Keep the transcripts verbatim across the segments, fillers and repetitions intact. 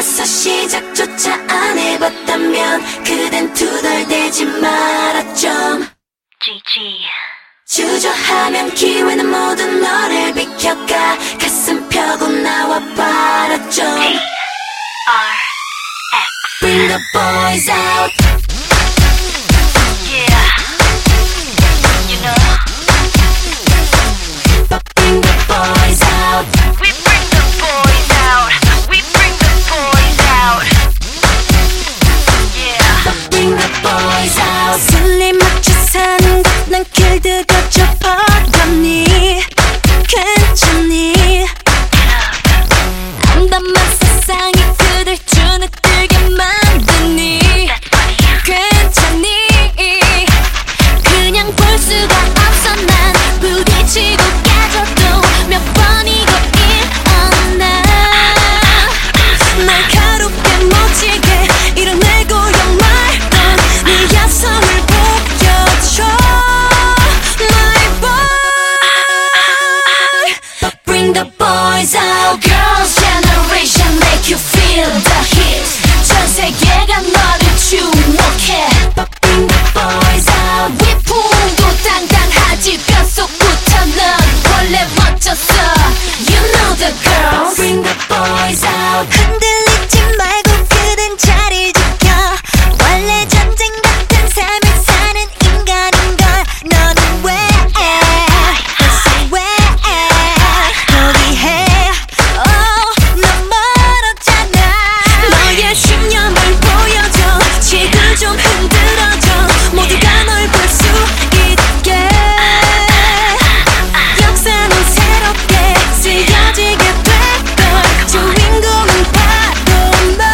맞서 시작조차 안 해봤다면 그댄 투덜대지 마라 좀. 지지. 주저하면 기회는 모두 너를 비켜가. 가슴 펴고 나와봐라 좀. T R X Bring the boys out. Yeah, you know. Bring the boys out. We bring the boys out. We bring the boys out. Yeah. Bring the boys out. 슬림 맞춰 사는 것 난 길들여져 버렸니? 괜찮니? 암담한 세상이 그댈 주눅들게 만드니? 괜찮니? 그냥 볼 수가 없어. 난 부딪히고 깨져도 몇 번이고 일어나. 날카롭게 멋지게 이뤄내고야 말던 네 야성을 보여줘. My boy. But bring the boys out. Girls generation make you feel the heat. 전 세계가 너를 주목해. But bring the boys out. 위풍도 당당하지 뼛속부터 넌 원래 멋졌어. You know the girls. Bring the boys out. 흔들리지 말고 그댄 자리 지켜. 원래 전쟁 같은 삶을 사는 인간인걸. 너는 왜 벌써 왜 포기해? Oh, 넌 멀었잖아. 너의 신념을 보여줘. 지금 좀 흔들어줘. 모두가 널 볼 수 있게. 역사는 새롭게 쓰여지게 될걸. 주인공은 바로 너,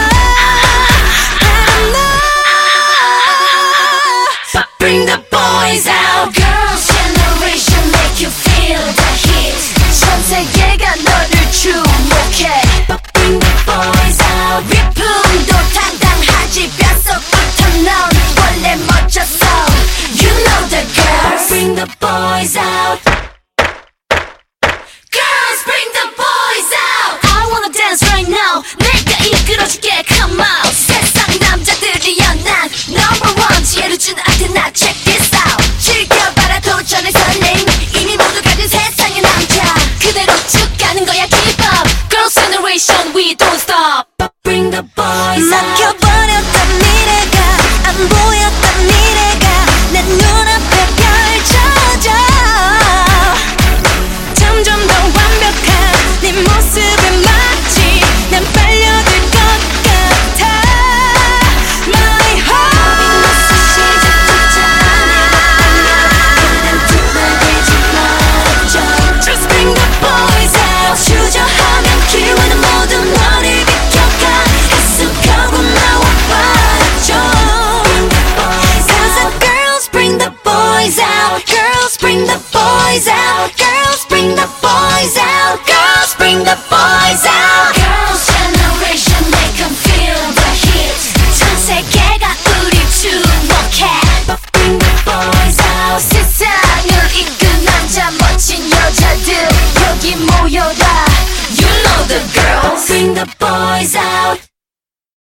바로 너. But bring the boys out. Girls generation make you feel the heat. 전 세계가 너를 주목해. But bring the boys out. 위풍도 당당하지 뼛속부터 넌 원래 멋졌어. You know the girls. Bring the boys out. Girls, bring the boys out. I wanna dance right now. 내가 이끌어줄게. Come out. 세상 남자들이여 난 number one. 지혜를 주는 아테나. Check this out. 즐겨봐라 도전의 설렘. 이미 모두 가진 세상의 남자. 그대로 쭉 가는 거야. Keep up. Girls generation we don't stop. But bring the boys out. 막혀버렸던 미래가 안 보였던 미래가 내 눈앞에 펼쳐져. 점점 더 완벽한 네 모습에 마치 난 빨려들 것 같아. My heart. 맞서 시작조차 안 해봤다면 그댄 투덜대지 마라 좀. Just bring the boys out. 주저하면 기회는 모두 너를 비켜가. 가슴 펴고 나와봐라 좀. Bring the boys out. Cause the girls bring the boys out. Girls bring the